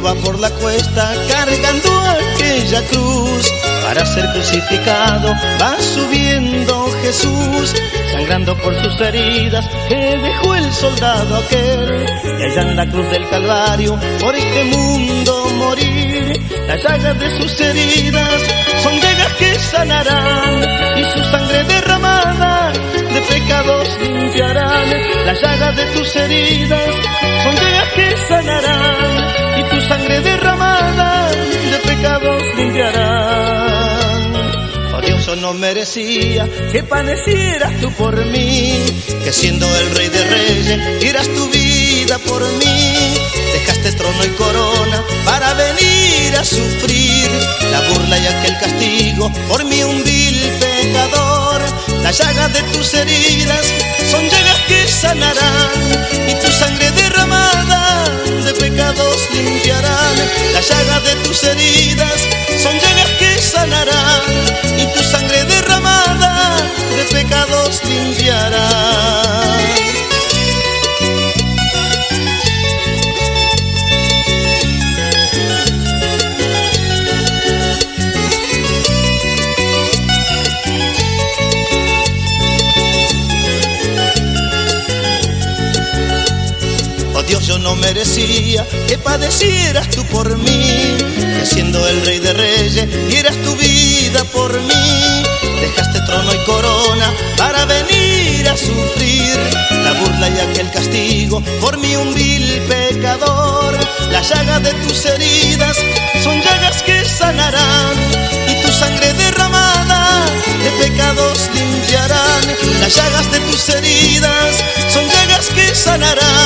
va por la cuesta cargando aquella cruz. Para ser crucificado va subiendo Jesús, sangrando por sus heridas que dejó el soldado aquel. Y allá en la cruz del Calvario por este mundo morir. Las llagas de sus heridas son llagas que sanarán, y su sangre derramada de pecados limpiarán. Las llagas de tus heridas son llagas que sanarán, y tu sangre derramada de pecados limpiarán. Oh Dios, yo no merecía que padecieras tú por mí, que siendo el Rey de Reyes dieras tu vida por mí. Dejaste trono y corona para venir a sufrir la burla y aquel castigo por mí, un vil pecador. Las llagas de tus heridas son llagas que sanarán, y tu sangre derramada de pecados limpiarán. Las llagas de tus heridas son llagas que sanarán, y tu sangre derramada de pecados limpiarán. Dios, yo no merecía que padecieras tú por mí, que siendo el Rey de Reyes dieras tu vida por mí. Dejaste trono y corona para venir a sufrir la burla y aquel castigo por mí, un vil pecador. Las llagas de tus heridas son llagas que sanarán, y tu sangre derramada de pecados limpiarán. Las llagas de tus heridas son llagas que sanarán,